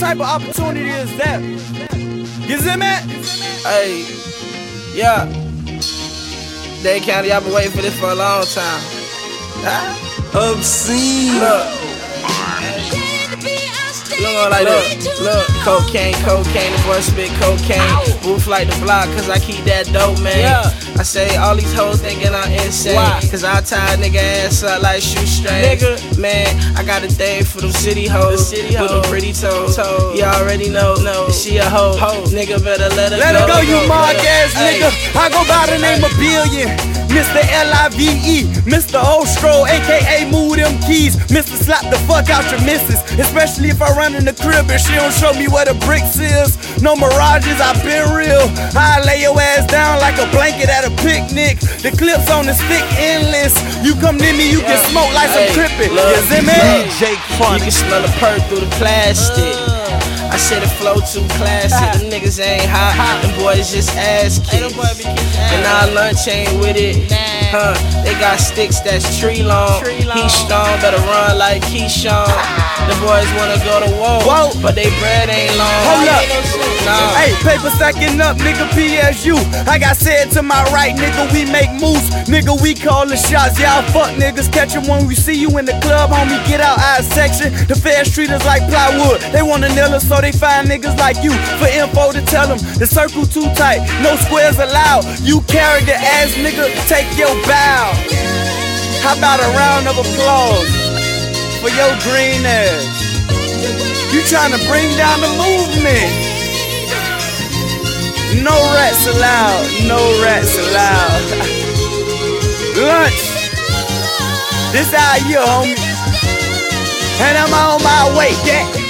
type of opportunity is that? You see me? Hey, yeah. Dade County, I've been waiting for this for a long time. Obscene. Look like this. Look, cocaine, the boy spit cocaine. Roof like the block, cause I keep that dope, man. Yeah. I say all these hoes thinking I'm insane. Why? Cause I tie a nigga ass up like shoestrings. Nigga. Man, I got a thing for them city hoes. With them pretty toes. You already know. She a hoe. Nigga better let her go. Let her go, you mark ass nigga. I go by the name of Billion. Mr. L-I-V-E, Mr. Ostro, aka Move Them Keys, Mr. Slap the fuck out your missus, especially if I run in the crib and she don't show me where the bricks is. No mirages, I been real. I lay your ass down like a blanket at a picnic. The clips on the stick endless. You come near me, you can smoke like some crippin'. You see me? You can smell the perk through the plastic. I said the flow too classic. Them niggas ain't hot, them boys just ass kicks. And our lunch ain't with it. They got sticks that's tree long. He strong, better run like Keyshawn. The boys wanna go to war, but they bread ain't long. Hold up. Hey, paper stacking up, nigga, PSU. I got said to my right, nigga, we make moves. Nigga, we call the shots. Y'all fuck niggas, catch 'em when we see you in the club, homie, get out our section. The feds treat us like plywood. They wanna nail us, so they find niggas like you for info to tell them the circle too tight, no squares allowed. You character ass nigga, take your bow. How about a round of applause for your green ass? You tryna bring down the movement. No rats allowed, no rats allowed. Lunch, this our year, homie, and I'm on my way. Yeah.